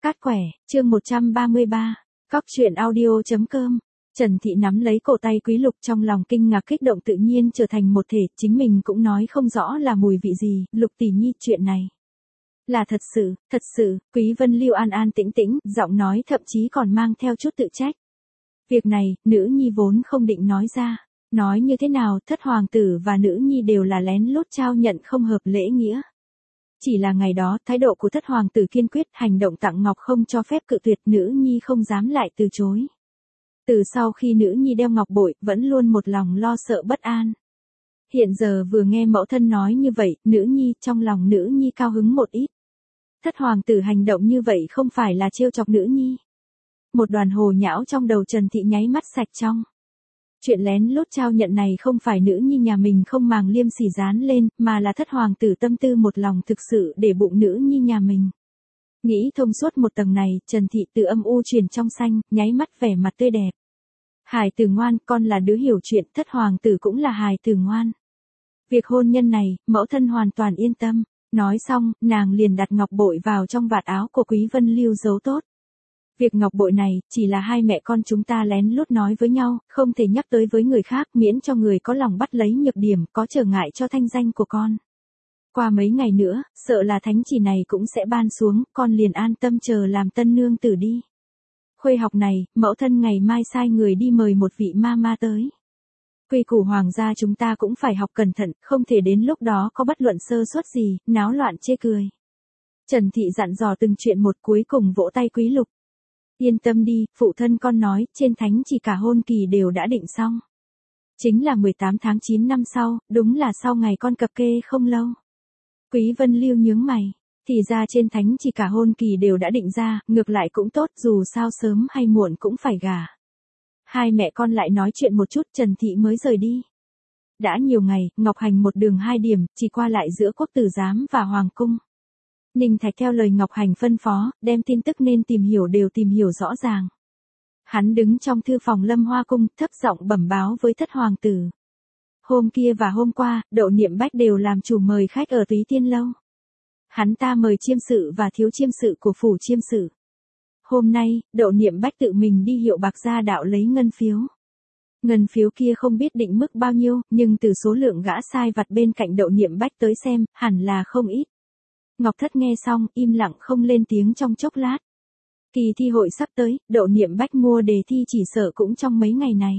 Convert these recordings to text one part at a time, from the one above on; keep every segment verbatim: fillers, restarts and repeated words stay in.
Cát quẻ, chương một trăm ba mươi ba, cóc truyện audio chấm com. Trần Thị nắm lấy cổ tay Quý Lục, trong lòng kinh ngạc kích động tự nhiên trở thành một thể, chính mình cũng nói không rõ là mùi vị gì. Lục tỷ nhi, chuyện này là thật sự, thật sự. Quý Vân Lưu an an tĩnh tĩnh, giọng nói thậm chí còn mang theo chút tự trách. Việc này, nữ nhi vốn không định nói ra. Nói như thế nào, thất hoàng tử và nữ nhi đều là lén lút trao nhận không hợp lễ nghĩa. Chỉ là ngày đó, thái độ của thất hoàng tử kiên quyết, hành động tặng ngọc không cho phép cự tuyệt, nữ nhi không dám lại từ chối. Từ sau khi nữ nhi đeo ngọc bội, vẫn luôn một lòng lo sợ bất an. Hiện giờ vừa nghe mẫu thân nói như vậy, nữ nhi, trong lòng nữ nhi cao hứng một ít. Thất hoàng tử hành động như vậy không phải là trêu chọc nữ nhi. Một đoàn hồ nhão trong đầu Trần Thị nháy mắt sạch trong. Chuyện lén lút trao nhận này không phải nữ nhi nhà mình không màng liêm sỉ dán lên, mà là thất hoàng tử tâm tư một lòng thực sự để bụng nữ nhi nhà mình. Nghĩ thông suốt một tầng này, Trần Thị từ âm u chuyển trong xanh, nháy mắt vẻ mặt tươi đẹp. Hài tử ngoan, con là đứa hiểu chuyện, thất hoàng tử cũng là hài tử ngoan. Việc hôn nhân này, mẫu thân hoàn toàn yên tâm. Nói xong, nàng liền đặt ngọc bội vào trong vạt áo của Quý Vân Lưu giấu tốt. Việc ngọc bội này, chỉ là hai mẹ con chúng ta lén lút nói với nhau, không thể nhắc tới với người khác, miễn cho người có lòng bắt lấy nhược điểm, có trở ngại cho thanh danh của con. Qua mấy ngày nữa, sợ là thánh chỉ này cũng sẽ ban xuống, con liền an tâm chờ làm tân nương tử đi. Khuê học này, mẫu thân ngày mai sai người đi mời một vị ma ma tới. Quy củ hoàng gia chúng ta cũng phải học cẩn thận, không thể đến lúc đó có bất luận sơ suất gì, náo loạn chê cười. Trần Thị dặn dò từng chuyện một, cuối cùng vỗ tay Quý Lục. Yên tâm đi, phụ thân con nói, trên thánh chỉ cả hôn kỳ đều đã định xong. Chính là mười tám tháng chín năm sau, đúng là sau ngày con cập kê không lâu. Quý Vân Lưu nhướng mày, thì ra trên thánh chỉ cả hôn kỳ đều đã định ra, ngược lại cũng tốt, dù sao sớm hay muộn cũng phải gả. Hai mẹ con lại nói chuyện một chút, Trần Thị mới rời đi. Đã nhiều ngày, Ngọc Hành một đường hai điểm, chỉ qua lại giữa quốc tử giám và hoàng cung. Ninh Thạch theo lời Ngọc Hành phân phó, đem tin tức nên tìm hiểu đều tìm hiểu rõ ràng. Hắn đứng trong thư phòng Lâm Hoa cung, thấp giọng bẩm báo với thất hoàng tử. Hôm kia và hôm qua, Đậu Niệm Bách đều làm chủ mời khách ở Túy Tiên lâu. Hắn ta mời chiêm sự và thiếu chiêm sự của phủ chiêm sự. Hôm nay, Đậu Niệm Bách tự mình đi hiệu bạc gia đạo lấy ngân phiếu. Ngân phiếu kia không biết định mức bao nhiêu, nhưng từ số lượng gã sai vặt bên cạnh Đậu Niệm Bách tới xem, hẳn là không ít. Ngọc Thất nghe xong, im lặng không lên tiếng trong chốc lát. Kỳ thi hội sắp tới, Đậu Niệm Bách mua đề thi chỉ sợ cũng trong mấy ngày này.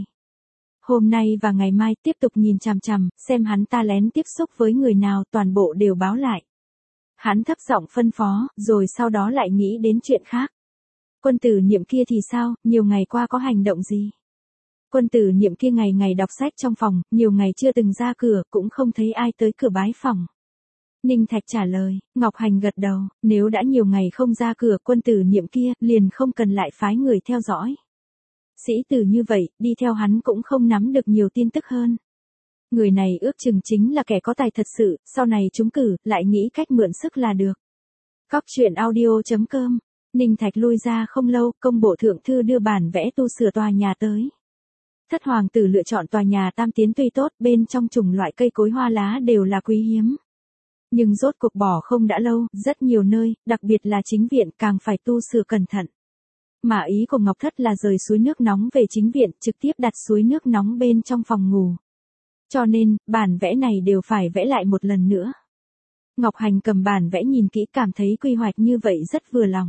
Hôm nay và ngày mai tiếp tục nhìn chằm chằm, xem hắn ta lén tiếp xúc với người nào, toàn bộ đều báo lại. Hắn thấp giọng phân phó, rồi sau đó lại nghĩ đến chuyện khác. Quân tử Niệm kia thì sao, nhiều ngày qua có hành động gì? Quân tử Niệm kia ngày ngày đọc sách trong phòng, nhiều ngày chưa từng ra cửa, cũng không thấy ai tới cửa bái phòng. Ninh Thạch trả lời, Ngọc Hành gật đầu, nếu đã nhiều ngày không ra cửa, quân tử Niệm kia, liền không cần lại phái người theo dõi. Sĩ tử như vậy, đi theo hắn cũng không nắm được nhiều tin tức hơn. Người này ước chừng chính là kẻ có tài thật sự, sau này trúng cử, lại nghĩ cách mượn sức là được. Cóc truyện audio chấm com. Ninh Thạch lui ra không lâu, công bộ thượng thư đưa bản vẽ tu sửa tòa nhà tới. Thất hoàng tử lựa chọn tòa nhà tam tiến tuy tốt, bên trong chủng loại cây cối hoa lá đều là quý hiếm. Nhưng rốt cuộc bỏ không đã lâu, rất nhiều nơi, đặc biệt là chính viện càng phải tu sửa cẩn thận. Mà ý của Ngọc Thất là rời suối nước nóng về chính viện, trực tiếp đặt suối nước nóng bên trong phòng ngủ. Cho nên, bản vẽ này đều phải vẽ lại một lần nữa. Ngọc Hành cầm bản vẽ nhìn kỹ, cảm thấy quy hoạch như vậy rất vừa lòng.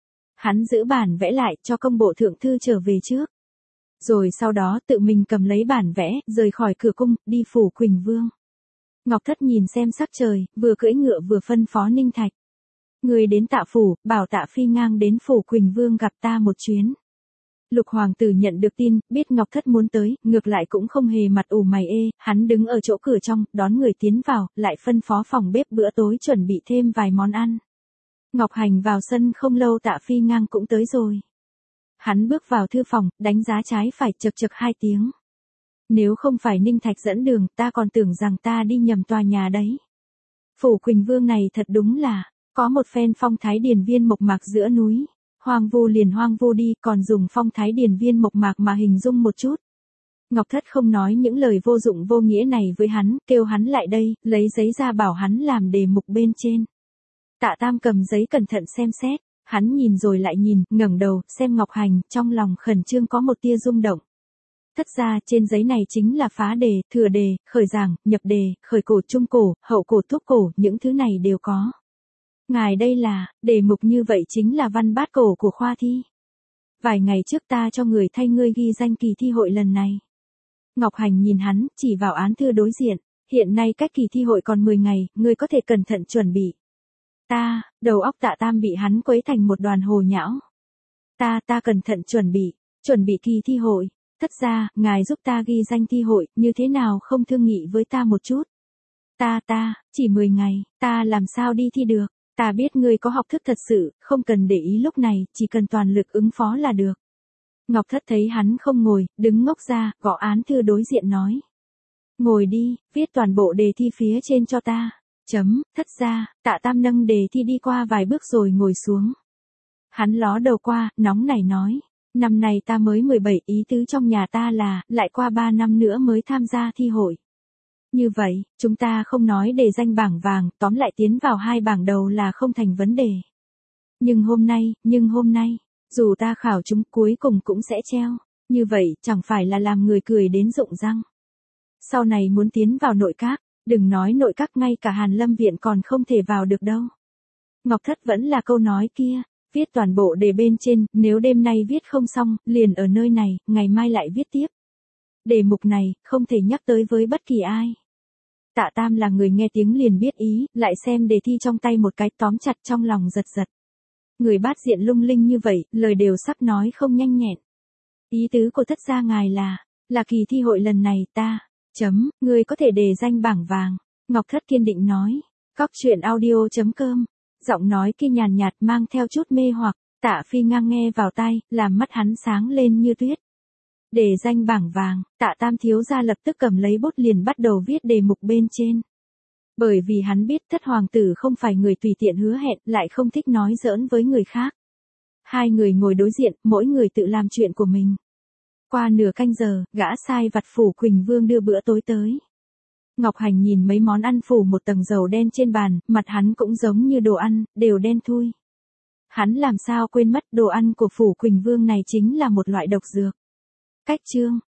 Hắn giữ bản vẽ lại cho công bộ thượng thư trở về trước. Rồi sau đó tự mình cầm lấy bản vẽ, rời khỏi cửa cung, đi phủ Quỳnh Vương. Ngọc Thất nhìn xem sắc trời, vừa cưỡi ngựa vừa phân phó Ninh Thạch. Người đến Tạ phủ, bảo Tạ phi ngang đến phủ Quỳnh Vương gặp ta một chuyến. Lục hoàng tử nhận được tin, biết Ngọc Thất muốn tới, ngược lại cũng không hề mặt ủ mày ê, hắn đứng ở chỗ cửa trong, đón người tiến vào, lại phân phó phòng bếp bữa tối chuẩn bị thêm vài món ăn. Ngọc Hành vào sân không lâu, Tạ phi ngang cũng tới rồi. Hắn bước vào thư phòng, đánh giá trái phải, chật chật hai tiếng. Nếu không phải Ninh Thạch dẫn đường, ta còn tưởng rằng ta đi nhầm tòa nhà đấy. Phủ Quỳnh Vương này thật đúng là, có một phen phong thái điền viên mộc mạc giữa núi. Hoang vu liền hoang vu đi, còn dùng phong thái điền viên mộc mạc mà hình dung một chút. Ngọc Thất không nói những lời vô dụng vô nghĩa này với hắn, kêu hắn lại đây, lấy giấy ra bảo hắn làm đề mục bên trên. Tạ Tam cầm giấy cẩn thận xem xét, Hắn nhìn rồi lại nhìn, ngẩng đầu, xem Ngọc Hành, trong lòng khẩn trương có một tia rung động. Thất ra, trên giấy này chính là phá đề, thừa đề, khởi giảng, nhập đề, khởi cổ, trung cổ, hậu cổ, thúc cổ, những thứ này đều có. Ngài đây là, đề mục như vậy chính là văn bát cổ của khoa thi. Vài ngày trước ta cho người thay ngươi ghi danh kỳ thi hội lần này. Ngọc Hành nhìn hắn, chỉ vào án thư đối diện. Hiện nay cách kỳ thi hội còn mười ngày, ngươi có thể cẩn thận chuẩn bị. Ta, đầu óc Tạ Tam bị hắn quấy thành một đoàn hồ nhão. Ta, ta cẩn thận chuẩn bị, chuẩn bị kỳ thi hội. Thất ra, ngài giúp ta ghi danh thi hội, như thế nào không thương nghị với ta một chút. Ta, ta, chỉ mười ngày, ta làm sao đi thi được. Ta biết ngươi có học thức thật sự, không cần để ý lúc này, chỉ cần toàn lực ứng phó là được. Ngọc Thất thấy hắn không ngồi, đứng ngốc ra, gõ án thư đối diện nói. Ngồi đi, viết toàn bộ đề thi phía trên cho ta. Chấm, thất ra, Tạ Tam nâng đề thi đi qua vài bước rồi ngồi xuống. Hắn ló đầu qua, nóng nảy nói. Năm nay ta mới mười bảy, ý tứ trong nhà ta là, lại qua ba năm nữa mới tham gia thi hội. Như vậy, chúng ta không nói đề danh bảng vàng, tóm lại tiến vào hai bảng đầu là không thành vấn đề. Nhưng hôm nay, nhưng hôm nay, dù ta khảo chúng cuối cùng cũng sẽ treo. Như vậy, chẳng phải là làm người cười đến rụng răng. Sau này muốn tiến vào nội các, đừng nói nội các, ngay cả Hàn Lâm viện còn không thể vào được đâu. Ngọc Thất vẫn là câu nói kia, viết toàn bộ đề bên trên, nếu đêm nay viết không xong, liền ở nơi này, ngày mai lại viết tiếp. Đề mục này, không thể nhắc tới với bất kỳ ai. Tạ Tam là người nghe tiếng liền biết ý, lại xem đề thi trong tay một cái, tóm chặt trong lòng giật giật. Người bát diện lung linh như vậy, lời đều sắp nói không nhanh nhẹn. Ý tứ của thất gia ngài là, là kỳ thi hội lần này ta, chấm, người có thể đề danh bảng vàng. Ngọc Thất kiên định nói, cóc truyện audio chấm com, giọng nói kia nhàn nhạt mang theo chút mê hoặc, Tạ Phi ngang nghe vào tai, làm mắt hắn sáng lên như tuyết. Đề danh bảng vàng, Tạ Tam thiếu gia lập tức cầm lấy bút liền bắt đầu viết đề mục bên trên. Bởi vì hắn biết thất hoàng tử không phải người tùy tiện hứa hẹn, lại không thích nói giỡn với người khác. Hai người ngồi đối diện, mỗi người tự làm chuyện của mình. Qua nửa canh giờ, gã sai vặt Phủ Quỳnh Vương đưa bữa tối tới. Ngọc Hành nhìn mấy món ăn phủ một tầng dầu đen trên bàn, mặt hắn cũng giống như đồ ăn, đều đen thui. Hắn làm sao quên mất đồ ăn của Phủ Quỳnh Vương này chính là một loại độc dược. Cách chương